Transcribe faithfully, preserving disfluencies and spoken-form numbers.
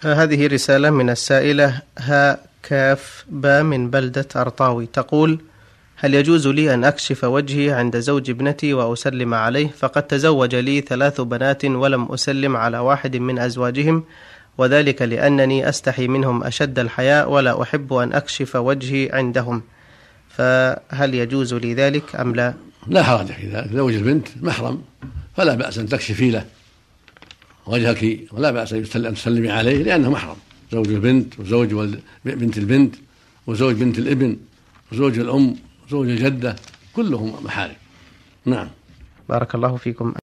هذه رسالة من السائلة ها كاف با من بلدة أرطاوي، تقول: هل يجوز لي أن أكشف وجهي عند زوج ابنتي وأسلم عليه؟ فقد تزوج لي ثلاث بنات ولم أسلم على واحد من أزواجهم، وذلك لأنني أستحي منهم أشد الحياء ولا أحب أن أكشف وجهي عندهم، فهل يجوز لي ذلك أم لا؟ لا حرج في ذلك، زوج البنت محرم فلا بأس أن تكشفي له وجهك، ولا بأس أن تسلمي عليه لأنه محرم. زوج البنت وزوج بنت البنت وزوج بنت الابن وزوج الأم وزوج الجدة كلهم محارم. نعم. بارك الله فيكم.